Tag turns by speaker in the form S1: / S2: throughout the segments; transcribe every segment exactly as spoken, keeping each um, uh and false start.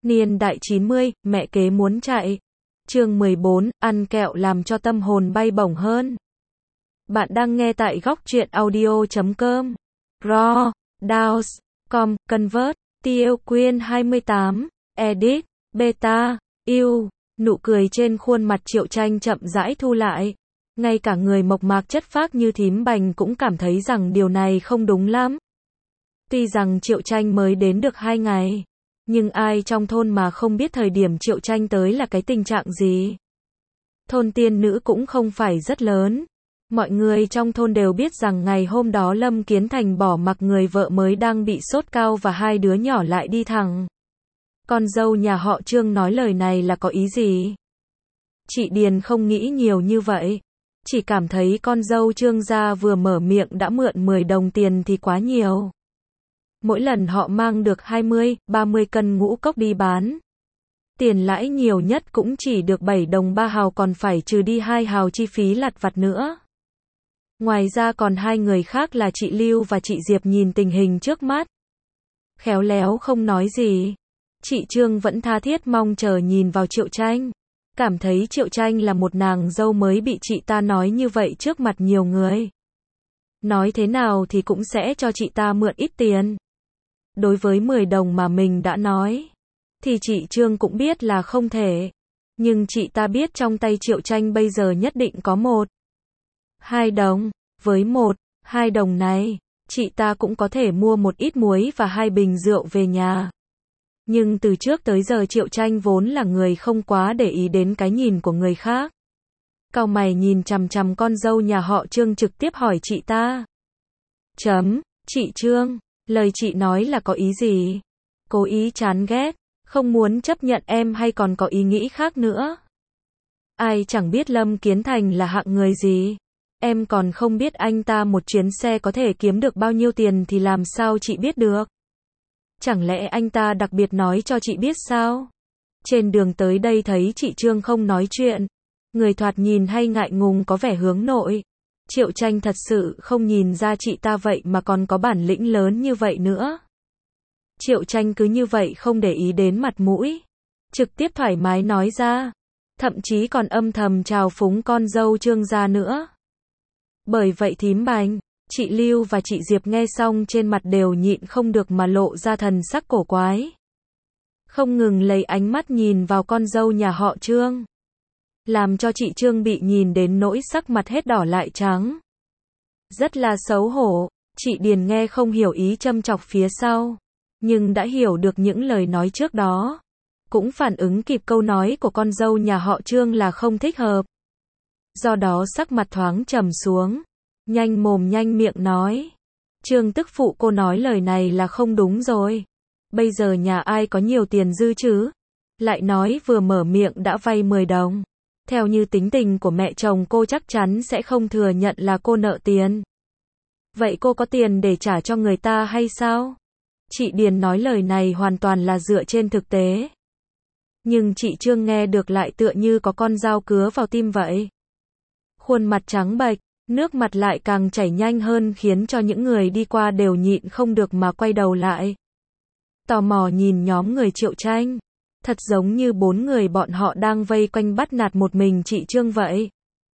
S1: Niên đại chín mươi, mẹ kế muốn chạy. Chương mười bốn, ăn kẹo làm cho tâm hồn bay bổng hơn. Bạn đang nghe tại góc truyện audio chấm com. Raw, Downs, com, Convert, Tiêu Quyên hai mươi tám, Edit, Beta, yêu. Nụ cười trên khuôn mặt Triệu Tranh chậm rãi thu lại. Ngay cả người mộc mạc chất phác như thím Bành cũng cảm thấy rằng điều này không đúng lắm. Tuy rằng Triệu Tranh mới đến được hai ngày, nhưng ai trong thôn mà không biết thời điểm Triệu Tranh tới là cái tình trạng gì. Thôn tiên nữ cũng không phải rất lớn. Mọi người trong thôn đều biết rằng ngày hôm đó Lâm Kiến Thành bỏ mặc người vợ mới đang bị sốt cao và hai đứa nhỏ lại đi thẳng. Con dâu nhà họ Trương nói lời này là có ý gì? Chị Điền không nghĩ nhiều như vậy. Chỉ cảm thấy con dâu Trương gia vừa mở miệng đã mượn mười đồng tiền thì quá nhiều. Mỗi lần họ mang được hai mươi, ba mươi cân ngũ cốc đi bán. Tiền lãi nhiều nhất cũng chỉ được bảy đồng ba hào, còn phải trừ đi hai hào chi phí lặt vặt nữa. Ngoài ra còn hai người khác là chị Lưu và chị Diệp nhìn tình hình trước mắt. Khéo léo không nói gì. Chị Trương vẫn tha thiết mong chờ nhìn vào Triệu Tranh. Cảm thấy Triệu Tranh là một nàng dâu mới bị chị ta nói như vậy trước mặt nhiều người. Nói thế nào thì cũng sẽ cho chị ta mượn ít tiền. Đối với mười đồng mà mình đã nói, thì chị Trương cũng biết là không thể. Nhưng chị ta biết trong tay Triệu Tranh bây giờ nhất định có một, hai đồng. Với một, hai đồng này, chị ta cũng có thể mua một ít muối và hai bình rượu về nhà. Nhưng từ trước tới giờ Triệu Tranh vốn là người không quá để ý đến cái nhìn của người khác. Cau mày nhìn chằm chằm con dâu nhà họ Trương, trực tiếp hỏi chị ta. Chấm, chị Trương, lời chị nói là có ý gì? Cố ý chán ghét, không muốn chấp nhận em hay còn có ý nghĩ khác nữa? Ai chẳng biết Lâm Kiến Thành là hạng người gì? Em còn không biết anh ta một chuyến xe có thể kiếm được bao nhiêu tiền thì làm sao chị biết được? Chẳng lẽ anh ta đặc biệt nói cho chị biết sao? Trên đường tới đây thấy chị Trương không nói chuyện, người thoạt nhìn hay ngại ngùng, có vẻ hướng nội. Triệu Tranh thật sự không nhìn ra chị ta vậy mà còn có bản lĩnh lớn như vậy nữa. Triệu Tranh cứ như vậy không để ý đến mặt mũi, trực tiếp thoải mái nói ra, thậm chí còn âm thầm trào phúng con dâu Trương gia nữa. Bởi vậy thím Bành, chị Lưu và chị Diệp nghe xong trên mặt đều nhịn không được mà lộ ra thần sắc cổ quái. Không ngừng lấy ánh mắt nhìn vào con dâu nhà họ Trương. Làm cho chị Trương bị nhìn đến nỗi sắc mặt hết đỏ lại trắng. Rất là xấu hổ, chị Điền nghe không hiểu ý châm chọc phía sau. Nhưng đã hiểu được những lời nói trước đó. Cũng phản ứng kịp câu nói của con dâu nhà họ Trương là không thích hợp. Do đó sắc mặt thoáng trầm xuống. Nhanh mồm nhanh miệng nói. Trương tức phụ, cô nói lời này là không đúng rồi. Bây giờ nhà ai có nhiều tiền dư chứ? Lại nói vừa mở miệng đã vay mười đồng. Theo như tính tình của mẹ chồng cô chắc chắn sẽ không thừa nhận là cô nợ tiền. Vậy cô có tiền để trả cho người ta hay sao? Chị Điền nói lời này hoàn toàn là dựa trên thực tế. Nhưng chị Trương nghe được lại tựa như có con dao cứa vào tim vậy. Khuôn mặt trắng bệch, nước mặt lại càng chảy nhanh hơn, khiến cho những người đi qua đều nhịn không được mà quay đầu lại. Tò mò nhìn nhóm người Triệu Tranh. Thật giống như bốn người bọn họ đang vây quanh bắt nạt một mình chị Trương vậy.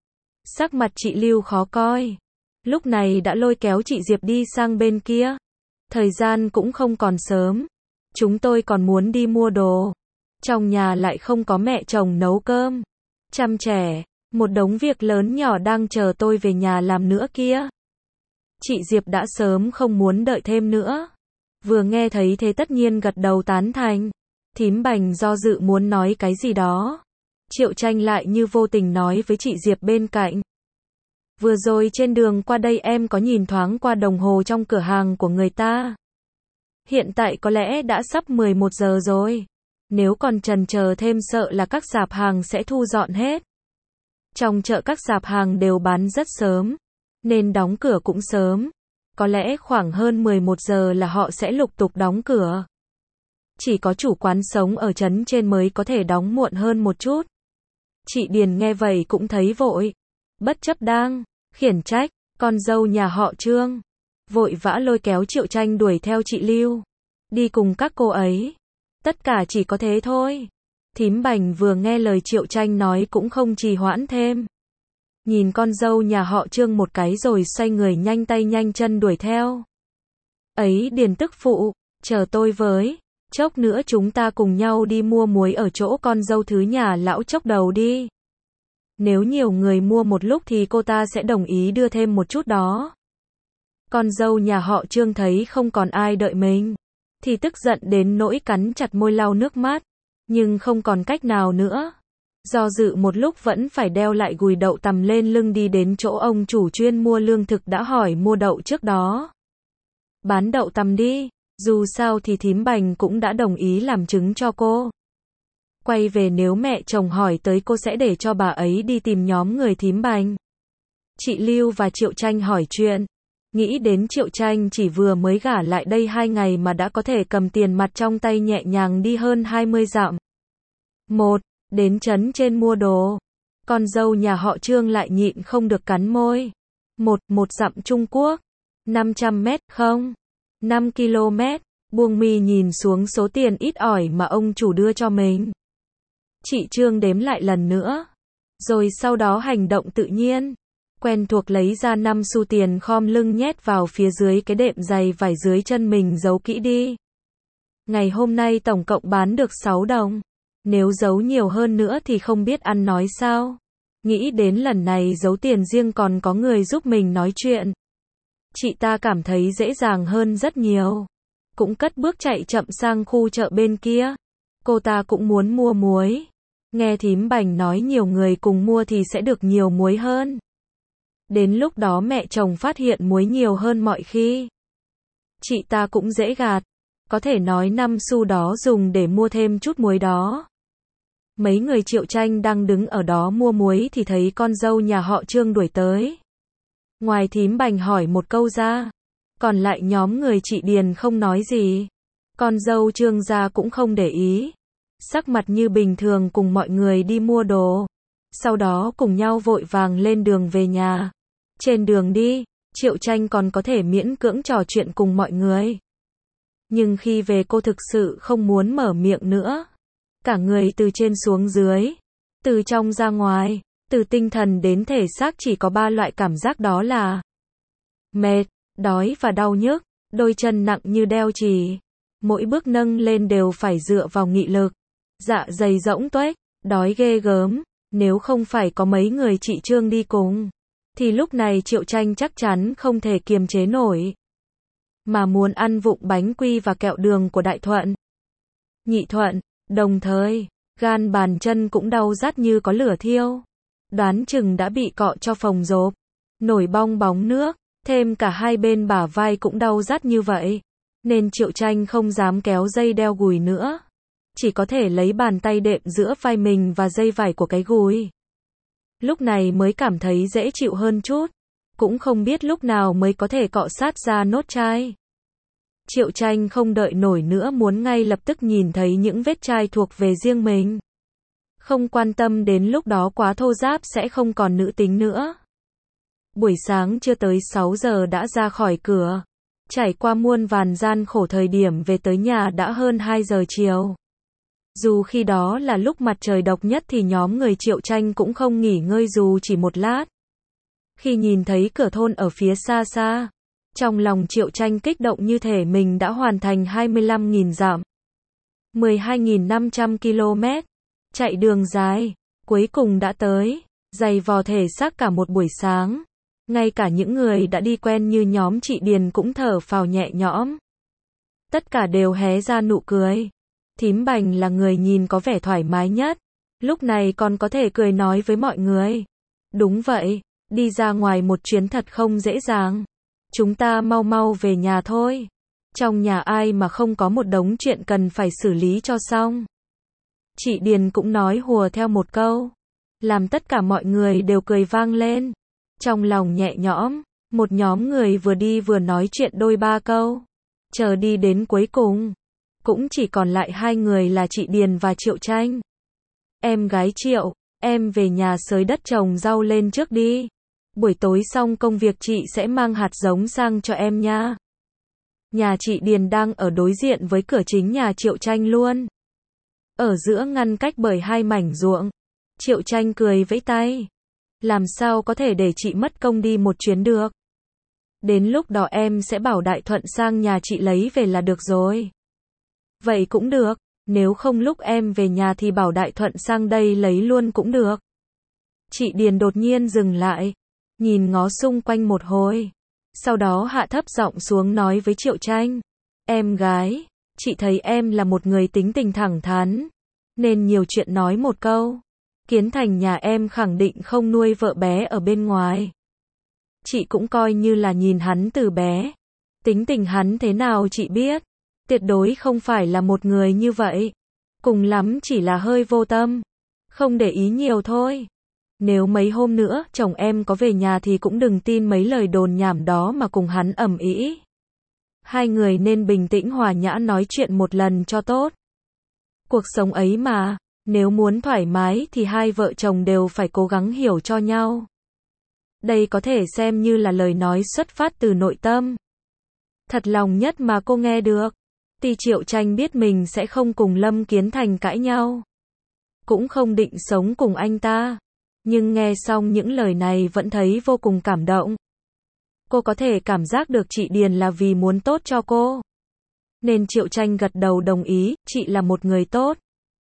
S1: Sắc mặt chị Lưu khó coi. Lúc này đã lôi kéo chị Diệp đi sang bên kia. Thời gian cũng không còn sớm. Chúng tôi còn muốn đi mua đồ. Trong nhà lại không có mẹ chồng nấu cơm, chăm trẻ. Một đống việc lớn nhỏ đang chờ tôi về nhà làm nữa kia. Chị Diệp đã sớm không muốn đợi thêm nữa. Vừa nghe thấy thế tất nhiên gật đầu tán thành. Thím Bành do dự muốn nói cái gì đó. Triệu Tranh lại như vô tình nói với chị Diệp bên cạnh. Vừa rồi trên đường qua đây em có nhìn thoáng qua đồng hồ trong cửa hàng của người ta. Hiện tại có lẽ đã sắp mười một giờ rồi. Nếu còn chần chờ thêm sợ là các sạp hàng sẽ thu dọn hết. Trong chợ các sạp hàng đều bán rất sớm, nên đóng cửa cũng sớm. Có lẽ khoảng hơn mười một giờ là họ sẽ lục tục đóng cửa. Chỉ có chủ quán sống ở trấn trên mới có thể đóng muộn hơn một chút. Chị Điền nghe vậy cũng thấy vội. Bất chấp đang khiển trách con dâu nhà họ Trương, vội vã lôi kéo Triệu Tranh đuổi theo chị Lưu. Đi cùng các cô ấy. Tất cả chỉ có thế thôi. Thím Bành vừa nghe lời Triệu Tranh nói cũng không trì hoãn thêm. Nhìn con dâu nhà họ Trương một cái rồi xoay người nhanh tay nhanh chân đuổi theo. Ấy Điền tức phụ, chờ tôi với, chốc nữa chúng ta cùng nhau đi mua muối ở chỗ con dâu thứ nhà lão Chốc Đầu đi. Nếu nhiều người mua một lúc thì cô ta sẽ đồng ý đưa thêm một chút đó. Con dâu nhà họ Trương thấy không còn ai đợi mình, thì tức giận đến nỗi cắn chặt môi lau nước mắt, nhưng không còn cách nào nữa. Do dự một lúc vẫn phải đeo lại gùi đậu tằm lên lưng đi đến chỗ ông chủ chuyên mua lương thực đã hỏi mua đậu trước đó. Bán đậu tằm đi, dù sao thì thím Bành cũng đã đồng ý làm chứng cho cô. Quay về nếu mẹ chồng hỏi tới cô sẽ để cho bà ấy đi tìm nhóm người thím Bành. Chị Lưu và Triệu Tranh hỏi chuyện. Nghĩ đến Triệu Tranh chỉ vừa mới gả lại đây hai ngày mà đã có thể cầm tiền mặt trong tay nhẹ nhàng đi hơn hai mươi dặm. Một, đến trấn trên mua đồ. Con dâu nhà họ Trương lại nhịn không được cắn môi. Một, một dặm Trung Quốc. năm trăm mét không? năm ki lô mét. Buông mi nhìn xuống số tiền ít ỏi mà ông chủ đưa cho mình. Chị Trương đếm lại lần nữa. Rồi sau đó hành động tự nhiên. Quen thuộc lấy ra năm xu tiền khom lưng nhét vào phía dưới cái đệm giày vải dưới chân mình giấu kỹ đi. Ngày hôm nay tổng cộng bán được sáu đồng. Nếu giấu nhiều hơn nữa thì không biết ăn nói sao. Nghĩ đến lần này giấu tiền riêng còn có người giúp mình nói chuyện. Chị ta cảm thấy dễ dàng hơn rất nhiều. Cũng cất bước chạy chậm sang khu chợ bên kia. Cô ta cũng muốn mua muối. Nghe thím Bành nói nhiều người cùng mua thì sẽ được nhiều muối hơn. Đến lúc đó mẹ chồng phát hiện muối nhiều hơn mọi khi. Chị ta cũng dễ gạt. Có thể nói năm xu đó dùng để mua thêm chút muối đó. Mấy người Triệu Tranh đang đứng ở đó mua muối thì thấy con dâu nhà họ Trương đuổi tới. Ngoài thím Bành hỏi một câu ra, còn lại nhóm người chị Điền không nói gì. Con dâu Trương gia cũng không để ý. Sắc mặt như bình thường cùng mọi người đi mua đồ. Sau đó cùng nhau vội vàng lên đường về nhà. Trên đường đi, Triệu Tranh còn có thể miễn cưỡng trò chuyện cùng mọi người. Nhưng khi về cô thực sự không muốn mở miệng nữa. Cả người từ trên xuống dưới, từ trong ra ngoài, từ tinh thần đến thể xác chỉ có ba loại cảm giác đó là mệt, đói và đau nhức, đôi chân nặng như đeo chì. Mỗi bước nâng lên đều phải dựa vào nghị lực. Dạ dày rỗng tuếch, đói ghê gớm. Nếu không phải có mấy người chị Trương đi cùng, thì lúc này Triệu Tranh chắc chắn không thể kiềm chế nổi. Mà muốn ăn vụng bánh quy và kẹo đường của Đại Thuận, Nhị Thuận, đồng thời, gan bàn chân cũng đau rát như có lửa thiêu. Đoán chừng đã bị cọ cho phồng rộp, nổi bong bóng nước, thêm cả hai bên bả vai cũng đau rát như vậy. Nên Triệu Tranh không dám kéo dây đeo gùi nữa. Chỉ có thể lấy bàn tay đệm giữa vai mình và dây vải của cái gùi. Lúc này mới cảm thấy dễ chịu hơn chút. Cũng không biết lúc nào mới có thể cọ sát ra nốt chai. Triệu Tranh không đợi nổi nữa muốn ngay lập tức nhìn thấy những vết chai thuộc về riêng mình. Không quan tâm đến lúc đó quá thô ráp sẽ không còn nữ tính nữa. Buổi sáng chưa tới sáu giờ đã ra khỏi cửa. Trải qua muôn vàn gian khổ thời điểm về tới nhà đã hơn hai giờ chiều. Dù khi đó là lúc mặt trời độc nhất thì nhóm người Triệu Tranh cũng không nghỉ ngơi dù chỉ một lát. Khi nhìn thấy cửa thôn ở phía xa xa, trong lòng Triệu Tranh kích động như thể mình đã hoàn thành hai mươi lăm nghìn dặm. mười hai nghìn năm trăm ki lô mét. Chạy đường dài, cuối cùng đã tới, dày vò thể xác cả một buổi sáng. Ngay cả những người đã đi quen như nhóm chị Điền cũng thở phào nhẹ nhõm. Tất cả đều hé ra nụ cười. Thím Bành là người nhìn có vẻ thoải mái nhất. Lúc này còn có thể cười nói với mọi người. Đúng vậy, đi ra ngoài một chuyến thật không dễ dàng. Chúng ta mau mau về nhà thôi. Trong nhà ai mà không có một đống chuyện cần phải xử lý cho xong. Chị Điền cũng nói hùa theo một câu. Làm tất cả mọi người đều cười vang lên. Trong lòng nhẹ nhõm, một nhóm người vừa đi vừa nói chuyện đôi ba câu. Chờ đi đến cuối cùng. Cũng chỉ còn lại hai người là chị Điền và Triệu Tranh. Em gái Triệu, em về nhà xới đất trồng rau lên trước đi. Buổi tối xong công việc chị sẽ mang hạt giống sang cho em nha. Nhà chị Điền đang ở đối diện với cửa chính nhà Triệu Tranh luôn. ở giữa ngăn cách bởi hai mảnh ruộng. Triệu Tranh cười vẫy tay. Làm sao có thể để chị mất công đi một chuyến được. Đến lúc đó em sẽ bảo Đại Thuận sang nhà chị lấy về là được rồi. Vậy cũng được, nếu không lúc em về nhà thì bảo Đại Thuận sang đây lấy luôn cũng được. Chị Điền đột nhiên dừng lại, nhìn ngó xung quanh một hồi. Sau đó hạ thấp giọng xuống nói với Triệu Tranh. Em gái, chị thấy em là một người tính tình thẳng thắn, nên nhiều chuyện nói một câu. Kiến Thành nhà em khẳng định không nuôi vợ bé ở bên ngoài. Chị cũng coi như là nhìn hắn từ bé. Tính tình hắn thế nào chị biết. Tuyệt đối không phải là một người như vậy. Cùng lắm chỉ là hơi vô tâm. Không để ý nhiều thôi. Nếu mấy hôm nữa chồng em có về nhà thì cũng đừng tin mấy lời đồn nhảm đó mà cùng hắn ầm ĩ. Hai người nên bình tĩnh hòa nhã nói chuyện một lần cho tốt. Cuộc sống ấy mà, nếu muốn thoải mái thì hai vợ chồng đều phải cố gắng hiểu cho nhau. Đây có thể xem như là lời nói xuất phát từ nội tâm. Thật lòng nhất mà cô nghe được. Thì Triệu Tranh biết mình sẽ không cùng Lâm Kiến Thành cãi nhau. Cũng không định sống cùng anh ta. Nhưng nghe xong những lời này vẫn thấy vô cùng cảm động. Cô có thể cảm giác được chị Điền là vì muốn tốt cho cô. Nên Triệu Tranh gật đầu đồng ý, chị là một người tốt.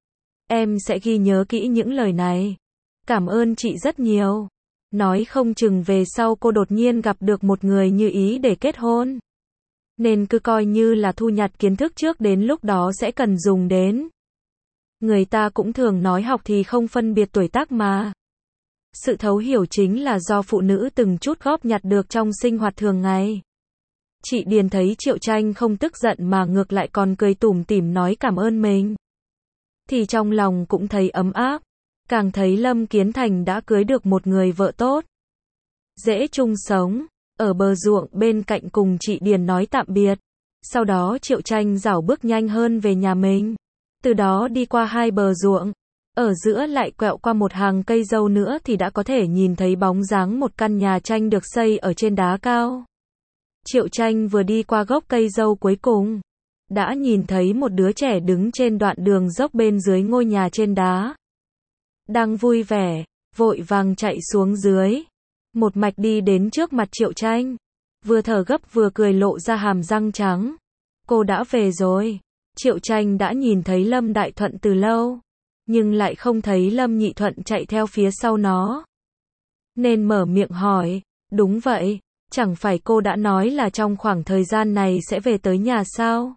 S1: Em sẽ ghi nhớ kỹ những lời này. Cảm ơn chị rất nhiều. Nói không chừng về sau cô đột nhiên gặp được một người như ý để kết hôn. Nên cứ coi như là thu nhặt kiến thức trước đến lúc đó sẽ cần dùng đến. Người ta cũng thường nói học thì không phân biệt tuổi tác mà. Sự thấu hiểu chính là do phụ nữ từng chút góp nhặt được trong sinh hoạt thường ngày. Chị Điền thấy Triệu Tranh không tức giận mà ngược lại còn cười tủm tỉm nói cảm ơn mình. Thì trong lòng cũng thấy ấm áp. Càng thấy Lâm Kiến Thành đã cưới được một người vợ tốt. Dễ chung sống. Ở bờ ruộng bên cạnh cùng chị Điền nói tạm biệt. Sau đó Triệu Tranh rảo bước nhanh hơn về nhà mình. Từ đó đi qua hai bờ ruộng. Ở giữa lại quẹo qua một hàng cây dâu nữa thì đã có thể nhìn thấy bóng dáng một căn nhà tranh được xây ở trên đá cao. Triệu Tranh vừa đi qua gốc cây dâu cuối cùng. Đã nhìn thấy một đứa trẻ đứng trên đoạn đường dốc bên dưới ngôi nhà trên đá. Đang vui vẻ, vội vàng chạy xuống dưới. Một mạch đi đến trước mặt Triệu Tranh. Vừa thở gấp vừa cười lộ ra hàm răng trắng. Cô đã về rồi. Triệu Tranh đã nhìn thấy Lâm Đại Thuận từ lâu. Nhưng lại không thấy Lâm Nhị Thuận chạy theo phía sau nó. Nên mở miệng hỏi. Đúng vậy. Chẳng phải cô đã nói là trong khoảng thời gian này sẽ về tới nhà sao?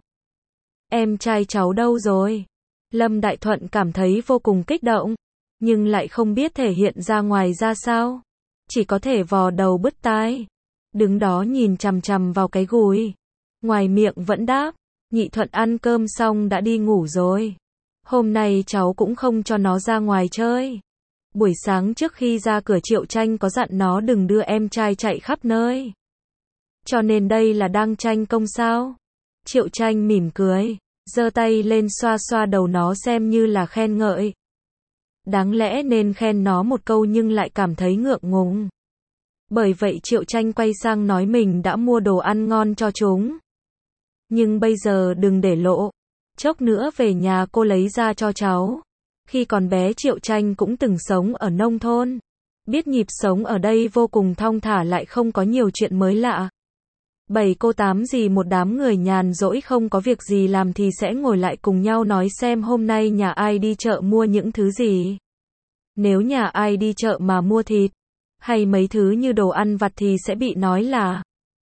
S1: Em trai cháu đâu rồi? Lâm Đại Thuận cảm thấy vô cùng kích động. Nhưng lại không biết thể hiện ra ngoài ra sao. Chỉ có thể vò đầu bứt tai. Đứng đó nhìn chằm chằm vào cái gùi. Ngoài miệng vẫn đáp. Nhị Thuận ăn cơm xong đã đi ngủ rồi. Hôm nay cháu cũng không cho nó ra ngoài chơi. Buổi sáng trước khi ra cửa Triệu Tranh có dặn nó đừng đưa em trai chạy khắp nơi. Cho nên đây là đang tranh công sao? Triệu Tranh mỉm cười. Giơ tay lên xoa xoa đầu nó xem như là khen ngợi. Đáng lẽ nên khen nó một câu nhưng lại cảm thấy ngượng ngùng. Bởi vậy Triệu Tranh quay sang nói mình đã mua đồ ăn ngon cho chúng. Nhưng bây giờ đừng để lộ. Chốc nữa về nhà cô lấy ra cho cháu. Khi còn bé Triệu Tranh cũng từng sống ở nông thôn. Biết nhịp sống ở đây vô cùng thong thả lại không có nhiều chuyện mới lạ. Bảy cô tám gì một đám người nhàn rỗi không có việc gì làm thì sẽ ngồi lại cùng nhau nói xem hôm nay nhà ai đi chợ mua những thứ gì. Nếu nhà ai đi chợ mà mua thịt, hay mấy thứ như đồ ăn vặt thì sẽ bị nói là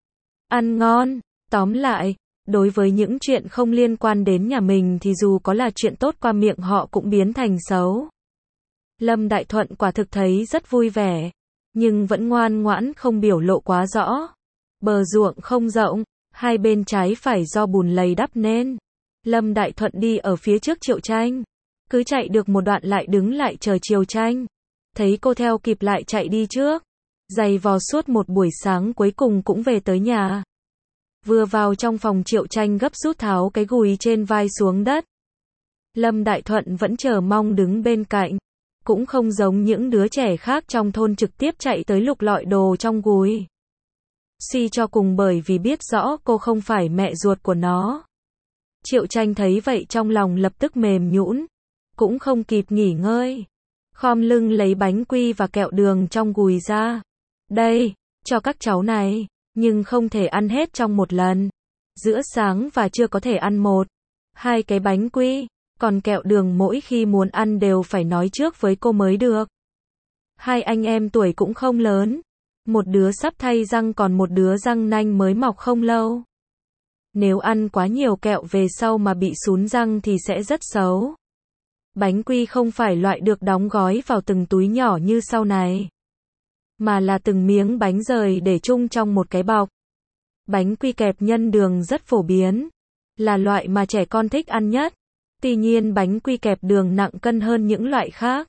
S1: ăn ngon. Tóm lại, đối với những chuyện không liên quan đến nhà mình thì dù có là chuyện tốt qua miệng họ cũng biến thành xấu. Lâm Đại Thuận quả thực thấy rất vui vẻ, nhưng vẫn ngoan ngoãn không biểu lộ quá rõ. Bờ ruộng không rộng, hai bên trái phải do bùn lầy đắp nên. Lâm Đại Thuận đi ở phía trước Triệu Tranh. Cứ chạy được một đoạn lại đứng lại chờ Triệu Tranh. Thấy cô theo kịp lại chạy đi trước. Giày vò suốt một buổi sáng cuối cùng cũng về tới nhà. Vừa vào trong phòng Triệu Tranh gấp rút tháo cái gùi trên vai xuống đất. Lâm Đại Thuận vẫn chờ mong đứng bên cạnh. Cũng không giống những đứa trẻ khác trong thôn trực tiếp chạy tới lục lọi đồ trong gùi. Suy cho cùng bởi vì biết rõ cô không phải mẹ ruột của nó. Triệu Tranh thấy vậy trong lòng lập tức mềm nhũn. cũng không kịp nghỉ ngơi. Khom lưng lấy bánh quy và kẹo đường trong gùi ra. Đây, cho các cháu này, nhưng không thể ăn hết trong một lần. Giữa sáng và trưa có thể ăn một, hai cái bánh quy, còn kẹo đường mỗi khi muốn ăn đều phải nói trước với cô mới được. Hai anh em tuổi cũng không lớn. Một đứa sắp thay răng còn một đứa răng nanh mới mọc không lâu. Nếu ăn quá nhiều kẹo về sau mà bị sún răng thì sẽ rất xấu. Bánh quy không phải loại được đóng gói vào từng túi nhỏ như sau này, mà là từng miếng bánh rời để chung trong một cái bọc. Bánh quy kẹp nhân đường rất phổ biến, là loại mà trẻ con thích ăn nhất. Tuy nhiên bánh quy kẹp đường nặng cân hơn những loại khác,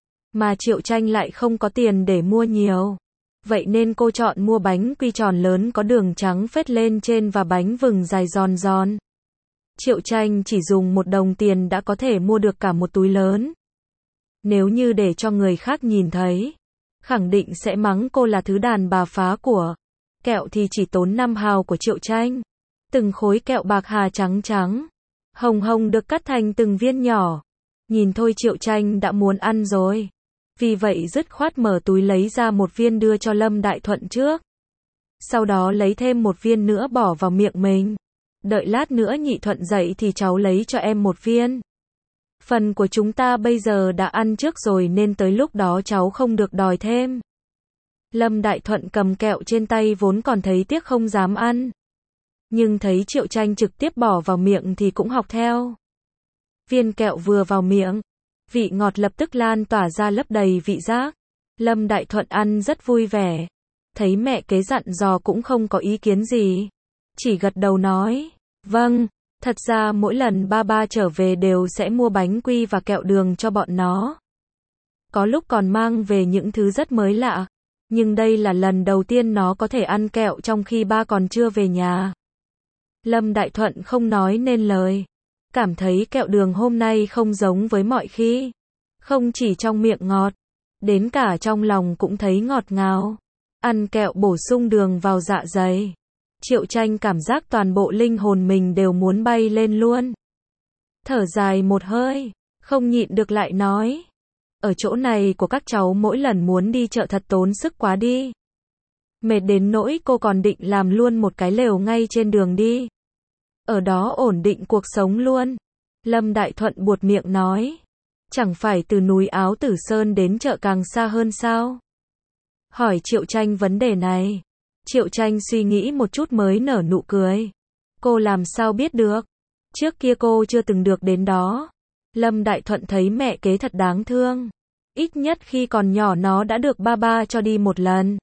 S1: mà Triệu Tranh lại không có tiền để mua nhiều. Vậy nên cô chọn mua bánh quy tròn lớn có đường trắng phết lên trên và bánh vừng dài giòn giòn. Triệu Tranh chỉ dùng một đồng tiền đã có thể mua được cả một túi lớn. Nếu như để cho người khác nhìn thấy, khẳng định sẽ mắng cô là thứ đàn bà phá của. Kẹo thì chỉ tốn năm hào của Triệu Tranh. Từng khối kẹo bạc hà trắng trắng, hồng hồng được cắt thành từng viên nhỏ. Nhìn thôi Triệu Tranh đã muốn ăn rồi. Vì vậy dứt khoát mở túi lấy ra một viên đưa cho Lâm Đại Thuận trước. Sau đó lấy thêm một viên nữa bỏ vào miệng mình. Đợi lát nữa Nhị Thuận dậy thì cháu lấy cho em một viên. Phần của chúng ta bây giờ đã ăn trước rồi nên tới lúc đó cháu không được đòi thêm. Lâm Đại Thuận cầm kẹo trên tay vốn còn thấy tiếc không dám ăn. Nhưng thấy Triệu Tranh trực tiếp bỏ vào miệng thì cũng học theo. Viên kẹo vừa vào miệng, vị ngọt lập tức lan tỏa ra lấp đầy vị giác. Lâm Đại Thuận ăn rất vui vẻ. Thấy mẹ kế dặn dò cũng không có ý kiến gì. Chỉ gật đầu nói, vâng, thật ra mỗi lần ba ba trở về đều sẽ mua bánh quy và kẹo đường cho bọn nó. Có lúc còn mang về những thứ rất mới lạ. Nhưng đây là lần đầu tiên nó có thể ăn kẹo trong khi ba còn chưa về nhà. Lâm Đại Thuận không nói nên lời. Cảm thấy kẹo đường hôm nay không giống với mọi khi. Không chỉ trong miệng ngọt, đến cả trong lòng cũng thấy ngọt ngào. Ăn kẹo bổ sung đường vào dạ dày. Triệu Tranh cảm giác toàn bộ linh hồn mình đều muốn bay lên luôn. Thở dài một hơi, không nhịn được lại nói. Ở chỗ này của các cháu mỗi lần muốn đi chợ thật tốn sức quá đi. Mệt đến nỗi cô còn định làm luôn một cái lều ngay trên đường đi. Ở đó ổn định cuộc sống luôn. Lâm Đại Thuận buột miệng nói. Chẳng phải từ núi Áo Tử Sơn đến chợ càng xa hơn sao? Hỏi Triệu Tranh vấn đề này. Triệu Tranh suy nghĩ một chút mới nở nụ cười. Cô làm sao biết được? Trước kia cô chưa từng được đến đó. Lâm Đại Thuận thấy mẹ kế thật đáng thương. Ít nhất khi còn nhỏ nó đã được ba ba cho đi một lần.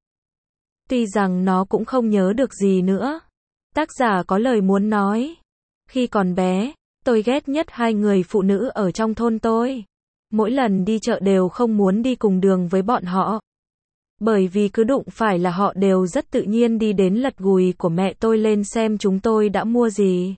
S1: Tuy rằng nó cũng không nhớ được gì nữa. Tác giả có lời muốn nói. Khi còn bé, tôi ghét nhất hai người phụ nữ ở trong thôn tôi. Mỗi lần đi chợ đều không muốn đi cùng đường với bọn họ. Bởi vì cứ đụng phải là họ đều rất tự nhiên đi đến lật gùi của mẹ tôi lên xem chúng tôi đã mua gì.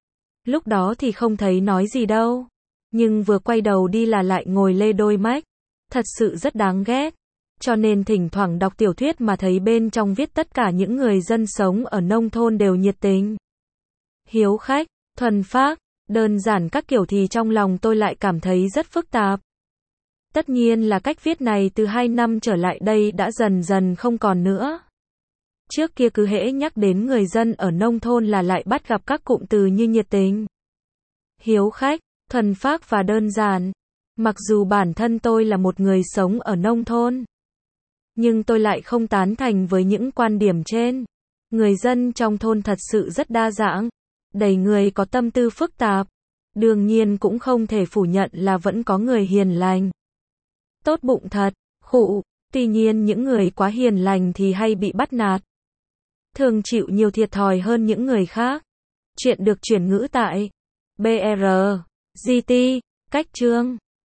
S1: Lúc đó thì không thấy nói gì đâu. Nhưng vừa quay đầu đi là lại ngồi lê đôi mách. Thật sự rất đáng ghét. Cho nên thỉnh thoảng đọc tiểu thuyết mà thấy bên trong viết tất cả những người dân sống ở nông thôn đều nhiệt tình, hiếu khách, thuần phác, đơn giản các kiểu thì trong lòng tôi lại cảm thấy rất phức tạp. Tất nhiên là cách viết này từ hai năm trở lại đây đã dần dần không còn nữa. Trước kia cứ hễ nhắc đến người dân ở nông thôn là lại bắt gặp các cụm từ như nhiệt tình, hiếu khách, thuần phác và đơn giản. Mặc dù bản thân tôi là một người sống ở nông thôn, nhưng tôi lại không tán thành với những quan điểm trên. Người dân trong thôn thật sự rất đa dạng, đầy người có tâm tư phức tạp. Đương nhiên cũng không thể phủ nhận là vẫn có người hiền lành, tốt bụng thật, khụ. Tuy nhiên những người quá hiền lành thì hay bị bắt nạt, thường chịu nhiều thiệt thòi hơn những người khác. Chuyện được chuyển ngữ tại bê rờ giê tê, cách chương.